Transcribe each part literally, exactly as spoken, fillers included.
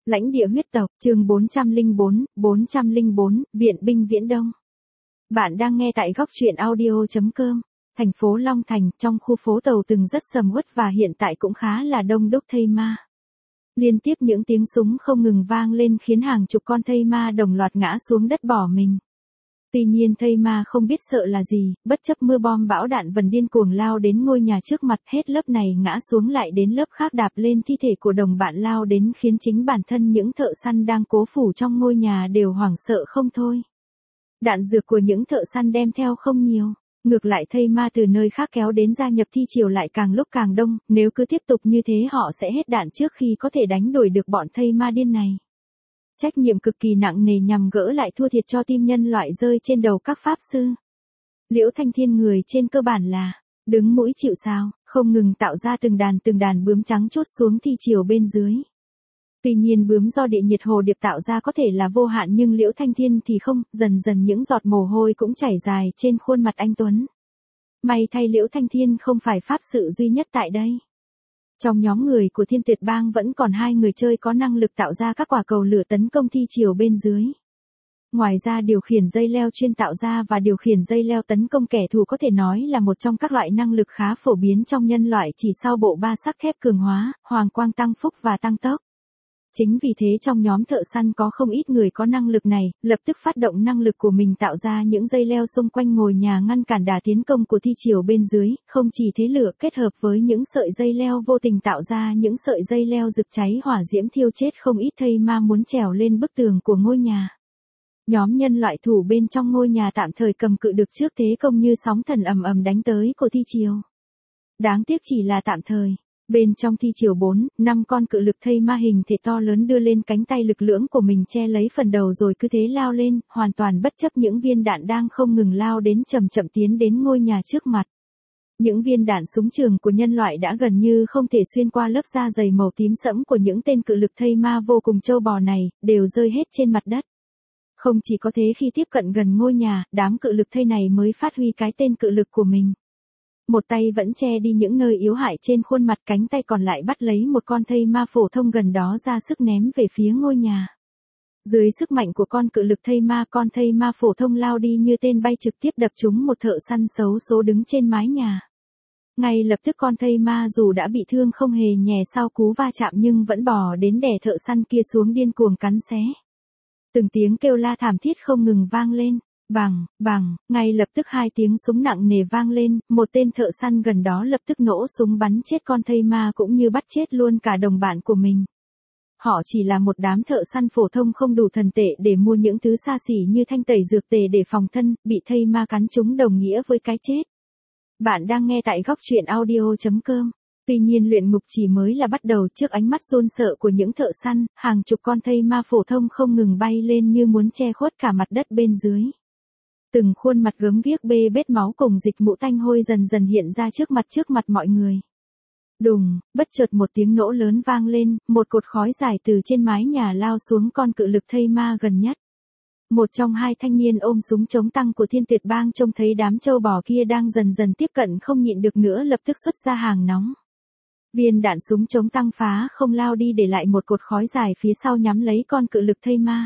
Lãnh địa huyết tộc, chương bốn trăm lẻ bốn, bốn trăm lẻ bốn, Viện binh Viễn Đông. Bạn đang nghe tại góc truyện audio chấm com. Thành phố Long Thành, trong khu phố tàu từng rất sầm uất và hiện tại cũng khá là đông đúc thây ma. Liên tiếp những tiếng súng không ngừng vang lên khiến hàng chục con thây ma đồng loạt ngã xuống đất bỏ mình. Tuy nhiên thây ma không biết sợ là gì, bất chấp mưa bom bão đạn vần điên cuồng lao đến ngôi nhà trước mặt, hết lớp này ngã xuống lại đến lớp khác đạp lên thi thể của đồng bạn lao đến, khiến chính bản thân những thợ săn đang cố phủ trong ngôi nhà đều hoảng sợ không thôi. Đạn dược của những thợ săn đem theo không nhiều, ngược lại thây ma từ nơi khác kéo đến gia nhập thi triều lại càng lúc càng đông, nếu cứ tiếp tục như thế họ sẽ hết đạn trước khi có thể đánh đuổi được bọn thây ma điên này. Trách nhiệm cực kỳ nặng nề nhằm gỡ lại thua thiệt cho team nhân loại rơi trên đầu các pháp sư. Liễu Thanh Thiên người trên cơ bản là đứng mũi chịu sào, không ngừng tạo ra từng đàn từng đàn bướm trắng chốt xuống thi triều bên dưới. Tuy nhiên bướm do địa nhiệt hồ điệp tạo ra có thể là vô hạn nhưng Liễu Thanh Thiên thì không, dần dần những giọt mồ hôi cũng chảy dài trên khuôn mặt anh Tuấn. May thay Liễu Thanh Thiên không phải pháp sự duy nhất tại đây. Trong nhóm người của Thiên Tuyệt Bang vẫn còn hai người chơi có năng lực tạo ra các quả cầu lửa tấn công thi triều bên dưới. Ngoài ra điều khiển dây leo chuyên tạo ra và điều khiển dây leo tấn công kẻ thù có thể nói là một trong các loại năng lực khá phổ biến trong nhân loại chỉ sau bộ ba sắc thép cường hóa, hoàng quang tăng phúc và tăng tốc. Chính vì thế trong nhóm thợ săn có không ít người có năng lực này, lập tức phát động năng lực của mình tạo ra những dây leo xung quanh ngôi nhà ngăn cản đà tiến công của thi triều bên dưới, không chỉ thế lửa kết hợp với những sợi dây leo vô tình tạo ra những sợi dây leo rực cháy hỏa diễm thiêu chết không ít thây ma muốn trèo lên bức tường của ngôi nhà. Nhóm nhân loại thủ bên trong ngôi nhà tạm thời cầm cự được trước thế công như sóng thần ầm ầm đánh tới của thi triều. Đáng tiếc chỉ là tạm thời. Bên trong thi triều bốn, năm con cự lực thây ma hình thể to lớn đưa lên cánh tay lực lưỡng của mình che lấy phần đầu rồi cứ thế lao lên, hoàn toàn bất chấp những viên đạn đang không ngừng lao đến chậm chậm tiến đến ngôi nhà trước mặt. Những viên đạn súng trường của nhân loại đã gần như không thể xuyên qua lớp da dày màu tím sẫm của những tên cự lực thây ma vô cùng trâu bò này, đều rơi hết trên mặt đất. Không chỉ có thế khi tiếp cận gần ngôi nhà, đám cự lực thây này mới phát huy cái tên cự lực của mình. Một tay vẫn che đi những nơi yếu hại trên khuôn mặt, cánh tay còn lại bắt lấy một con thây ma phổ thông gần đó ra sức ném về phía ngôi nhà. Dưới sức mạnh của con cự lực thây ma, con thây ma phổ thông lao đi như tên bay trực tiếp đập trúng một thợ săn xấu số đứng trên mái nhà. Ngay lập tức con thây ma dù đã bị thương không hề nhè sau cú va chạm nhưng vẫn bò đến đè thợ săn kia xuống điên cuồng cắn xé. Từng tiếng kêu la thảm thiết không ngừng vang lên. Bằng, bằng, ngay lập tức hai tiếng súng nặng nề vang lên, một tên thợ săn gần đó lập tức nổ súng bắn chết con thây ma cũng như bắt chết luôn cả đồng bạn của mình. Họ chỉ là một đám thợ săn phổ thông không đủ thần tệ để mua những thứ xa xỉ như thanh tẩy dược tề để phòng thân, bị thây ma cắn trúng đồng nghĩa với cái chết. Bạn đang nghe tại góc truyện audio chấm com. Tuy nhiên luyện ngục chỉ mới là bắt đầu, trước ánh mắt run sợ của những thợ săn, hàng chục con thây ma phổ thông không ngừng bay lên như muốn che khuất cả mặt đất bên dưới. Từng khuôn mặt gớm ghiếc bê bết máu cùng dịch mũ tanh hôi dần dần hiện ra trước mặt trước mặt mọi người. Đùng, bất chợt một tiếng nổ lớn vang lên, một cột khói dài từ trên mái nhà lao xuống con cự lực thây ma gần nhất. Một trong hai thanh niên ôm súng chống tăng của Thiên Tuyệt Bang trông thấy đám trâu bò kia đang dần dần tiếp cận không nhịn được nữa lập tức xuất ra hàng nóng. Viên đạn súng chống tăng phá không lao đi để lại một cột khói dài phía sau nhắm lấy con cự lực thây ma.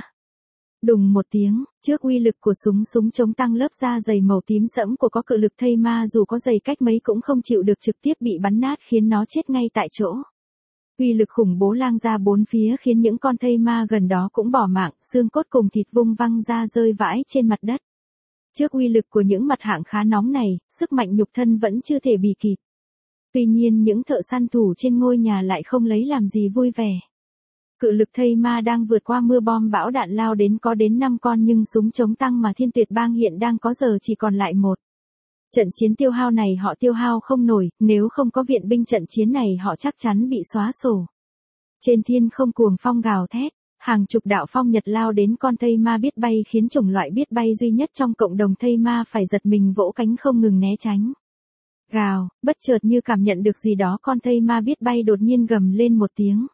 Đùng một tiếng, trước uy lực của súng súng chống tăng lớp da dày màu tím sẫm của có cự lực thây ma dù có dày cách mấy cũng không chịu được trực tiếp bị bắn nát khiến nó chết ngay tại chỗ. Uy lực khủng bố lang ra bốn phía khiến những con thây ma gần đó cũng bỏ mạng, xương cốt cùng thịt vung văng ra rơi vãi trên mặt đất. Trước uy lực của những mặt hạng khá nóng này, sức mạnh nhục thân vẫn chưa thể bì kịp. Tuy nhiên những thợ săn thủ trên ngôi nhà lại không lấy làm gì vui vẻ. Cự lực thây ma đang vượt qua mưa bom bão đạn lao đến có đến năm con nhưng súng chống tăng mà Thiên Tuyệt Bang hiện đang có giờ chỉ còn lại một. Trận chiến tiêu hao này họ tiêu hao không nổi, nếu không có viện binh trận chiến này họ chắc chắn bị xóa sổ. Trên thiên không cuồng phong gào thét, hàng chục đạo phong nhật lao đến con thây ma biết bay khiến chủng loại biết bay duy nhất trong cộng đồng thây ma phải giật mình vỗ cánh không ngừng né tránh. Gào, bất chợt như cảm nhận được gì đó con thây ma biết bay đột nhiên gầm lên một tiếng.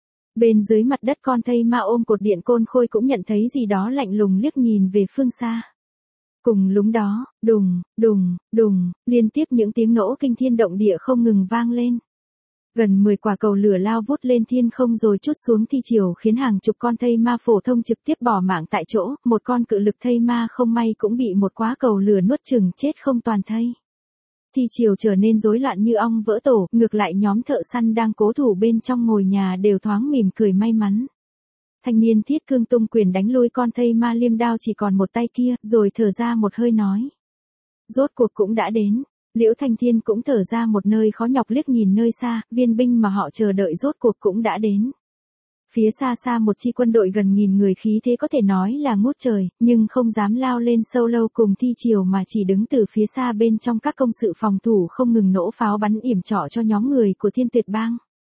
Bên dưới mặt đất con thây ma ôm cột điện côn khôi cũng nhận thấy gì đó lạnh lùng liếc nhìn về phương xa. Cùng lúc đó, đùng, đùng, đùng, liên tiếp những tiếng nổ kinh thiên động địa không ngừng vang lên. Gần mười quả cầu lửa lao vút lên thiên không rồi trút xuống thi triều khiến hàng chục con thây ma phổ thông trực tiếp bỏ mạng tại chỗ, một con cự lực thây ma không may cũng bị một quả cầu lửa nuốt chửng chết không toàn thây. Thi triều trở nên rối loạn như ong vỡ tổ, ngược lại nhóm thợ săn đang cố thủ bên trong ngôi nhà đều thoáng mỉm cười may mắn. Thanh niên thiết cương tung quyền đánh lui con thây ma liêm đao chỉ còn một tay kia, rồi thở ra một hơi nói. Rốt cuộc cũng đã đến. Liễu Thanh Thiên cũng thở ra một nơi khó nhọc liếc nhìn nơi xa, viên binh mà họ chờ đợi rốt cuộc cũng đã đến. Phía xa xa một chi quân đội gần nghìn người khí thế có thể nói là ngút trời, nhưng không dám lao lên sâu lâu cùng thi triều mà chỉ đứng từ phía xa bên trong các công sự phòng thủ không ngừng nổ pháo bắn yểm trọ cho nhóm người của Thiên Tuyệt Bang.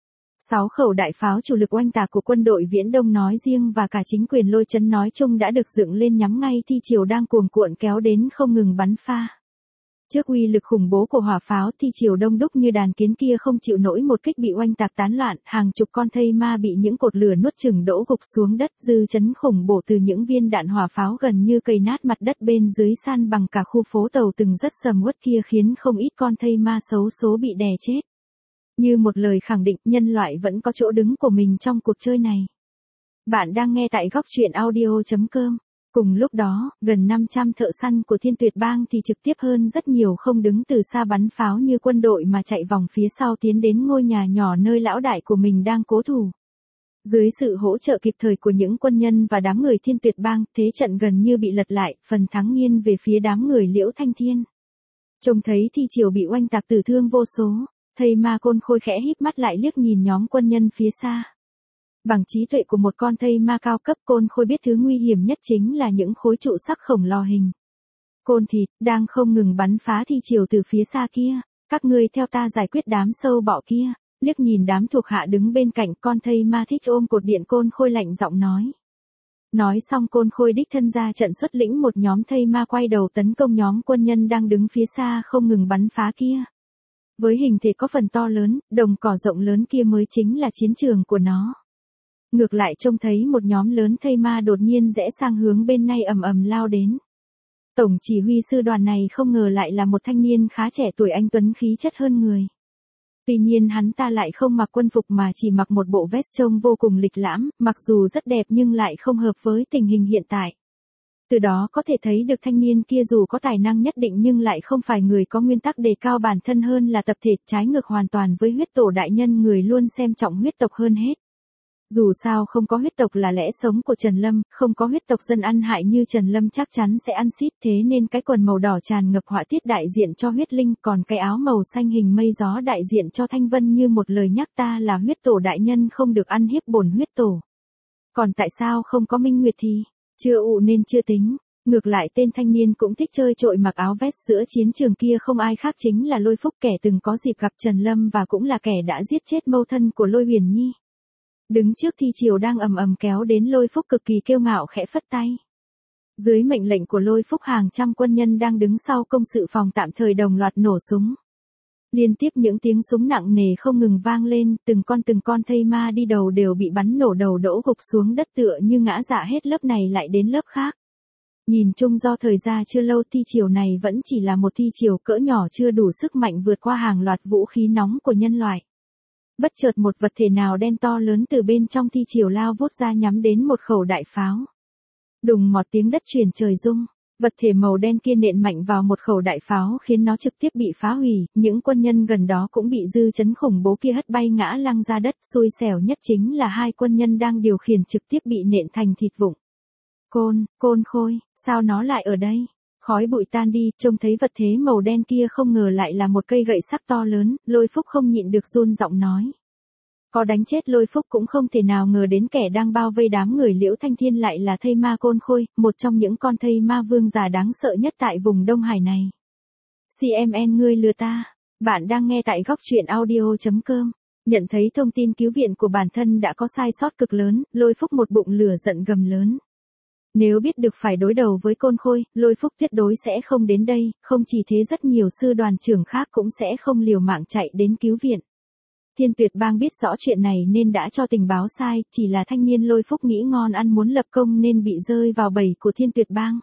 Sáu khẩu đại pháo chủ lực oanh tạc của quân đội Viễn Đông nói riêng và cả chính quyền Lôi Trấn nói chung đã được dựng lên nhắm ngay thi triều đang cuồn cuộn kéo đến không ngừng bắn pha. Trước uy lực khủng bố của hỏa pháo thi triều đông đúc như đàn kiến kia không chịu nổi một kích bị oanh tạc tán loạn, hàng chục con thây ma bị những cột lửa nuốt chửng đổ gục xuống đất, dư chấn khủng bổ từ những viên đạn hỏa pháo gần như cày nát mặt đất bên dưới san bằng cả khu phố tàu từng rất sầm uất kia khiến không ít con thây ma xấu số bị đè chết. Như một lời khẳng định nhân loại vẫn có chỗ đứng của mình trong cuộc chơi này. Bạn đang nghe tại góc truyện audio chấm com. Cùng lúc đó, gần năm trăm thợ săn của Thiên Tuyệt Bang thì trực tiếp hơn rất nhiều không đứng từ xa bắn pháo như quân đội mà chạy vòng phía sau tiến đến ngôi nhà nhỏ nơi lão đại của mình đang cố thủ. Dưới sự hỗ trợ kịp thời của những quân nhân và đám người Thiên Tuyệt Bang, thế trận gần như bị lật lại, phần thắng nghiêng về phía đám người Liễu Thanh Thiên. Trông thấy thi triều bị oanh tạc tử thương vô số, thây ma Côn Khôi khẽ híp mắt lại liếc nhìn nhóm quân nhân phía xa. Bằng trí tuệ của một con thây ma cao cấp, Côn Khôi biết thứ nguy hiểm nhất chính là những khối trụ sắc khổng lồ hình côn thịt đang không ngừng bắn phá thi triều từ phía xa kia. Các ngươi theo ta giải quyết đám sâu bọ kia. Liếc nhìn đám thuộc hạ đứng bên cạnh, con thây ma thích ôm cột điện Côn Khôi lạnh giọng nói. Nói xong Côn Khôi đích thân ra trận xuất lĩnh một nhóm thây ma quay đầu tấn công nhóm quân nhân đang đứng phía xa không ngừng bắn phá kia. Với hình thể có phần to lớn, đồng cỏ rộng lớn kia mới chính là chiến trường của nó. Ngược lại trông thấy một nhóm lớn thây ma đột nhiên rẽ sang hướng bên này ầm ầm lao đến. Tổng chỉ huy sư đoàn này không ngờ lại là một thanh niên khá trẻ tuổi anh tuấn khí chất hơn người. Tuy nhiên hắn ta lại không mặc quân phục mà chỉ mặc một bộ vest trông vô cùng lịch lãm, mặc dù rất đẹp nhưng lại không hợp với tình hình hiện tại. Từ đó có thể thấy được thanh niên kia dù có tài năng nhất định nhưng lại không phải người có nguyên tắc đề cao bản thân hơn là tập thể, trái ngược hoàn toàn với huyết tổ đại nhân người luôn xem trọng huyết tộc hơn hết. Dù sao không có huyết tộc là lẽ sống của Trần Lâm, không có huyết tộc dân ăn hại như Trần Lâm chắc chắn sẽ ăn xít, thế nên cái quần màu đỏ tràn ngập họa tiết đại diện cho huyết linh, còn cái áo màu xanh hình mây gió đại diện cho thanh vân như một lời nhắc ta là huyết tổ đại nhân không được ăn hiếp bổn huyết tổ. Còn tại sao không có minh nguyệt thì, chưa ụ nên chưa tính. Ngược lại tên thanh niên cũng thích chơi trội mặc áo vest giữa chiến trường kia không ai khác chính là Lôi Phúc, kẻ từng có dịp gặp Trần Lâm và cũng là kẻ đã giết chết mâu thân của Lôi Huyền Nhi. Đứng trước thi triều đang ầm ầm kéo đến, Lôi Phúc cực kỳ kiêu ngạo khẽ phất tay. Dưới mệnh lệnh của Lôi Phúc, hàng trăm quân nhân đang đứng sau công sự phòng tạm thời đồng loạt nổ súng. Liên tiếp những tiếng súng nặng nề không ngừng vang lên, từng con từng con thây ma đi đầu đều bị bắn nổ đầu đổ gục xuống đất tựa như ngã dạ hết lớp này lại đến lớp khác. Nhìn chung do thời gian chưa lâu, thi triều này vẫn chỉ là một thi triều cỡ nhỏ chưa đủ sức mạnh vượt qua hàng loạt vũ khí nóng của nhân loại. Bất chợt một vật thể nào đen to lớn từ bên trong thi triều lao vút ra nhắm đến một khẩu đại pháo. Đùng một tiếng đất chuyển trời rung, vật thể màu đen kia nện mạnh vào một khẩu đại pháo khiến nó trực tiếp bị phá hủy, những quân nhân gần đó cũng bị dư chấn khủng bố kia hất bay ngã lăn ra đất, xui xẻo nhất chính là hai quân nhân đang điều khiển trực tiếp bị nện thành thịt vụn. Côn, Côn Khôi, sao nó lại ở đây? Khói bụi tan đi, trông thấy vật thế màu đen kia không ngờ lại là một cây gậy sắc to lớn, Lôi Phúc không nhịn được run giọng nói. Có đánh chết Lôi Phúc cũng không thể nào ngờ đến kẻ đang bao vây đám người Liễu Thanh Thiên lại là thây ma Côn Khôi, một trong những con thây ma vương già đáng sợ nhất tại vùng Đông Hải này. xê em en ngươi lừa ta. Bạn đang nghe tại góc truyện audio chấm com. Nhận thấy thông tin cứu viện của bản thân đã có sai sót cực lớn, Lôi Phúc một bụng lửa giận gầm lớn. Nếu biết được phải đối đầu với Côn Khôi, Lôi Phúc tuyệt đối sẽ không đến đây, không chỉ thế rất nhiều sư đoàn trưởng khác cũng sẽ không liều mạng chạy đến cứu viện. Thiên Tuyệt Bang biết rõ chuyện này nên đã cho tình báo sai, chỉ là thanh niên Lôi Phúc nghĩ ngon ăn muốn lập công nên bị rơi vào bẫy của Thiên Tuyệt Bang.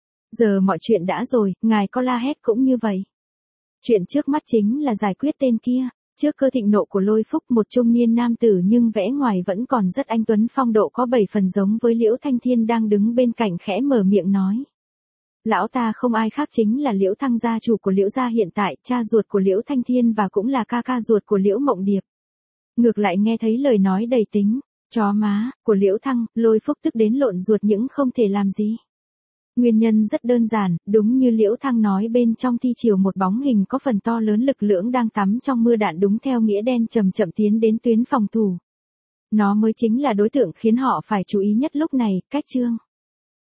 Giờ mọi chuyện đã rồi, ngài có la hét cũng như vậy. Chuyện trước mắt chính là giải quyết tên kia. Trước cơn thịnh nộ của Lôi Phúc, một trung niên nam tử nhưng vẻ ngoài vẫn còn rất anh tuấn phong độ có bảy phần giống với Liễu Thanh Thiên đang đứng bên cạnh khẽ mở miệng nói. Lão ta không ai khác chính là Liễu Thăng, gia chủ của Liễu gia hiện tại, cha ruột của Liễu Thanh Thiên và cũng là ca ca ruột của Liễu Mộng Điệp. Ngược lại nghe thấy lời nói đầy tính, chó má, của Liễu Thăng, Lôi Phúc tức đến lộn ruột nhưng không thể làm gì. Nguyên nhân rất đơn giản, đúng như Liễu Thăng nói, bên trong thi triều một bóng hình có phần to lớn lực lưỡng đang tắm trong mưa đạn đúng theo nghĩa đen chậm chậm tiến đến tuyến phòng thủ. Nó mới chính là đối tượng khiến họ phải chú ý nhất lúc này, cách chương.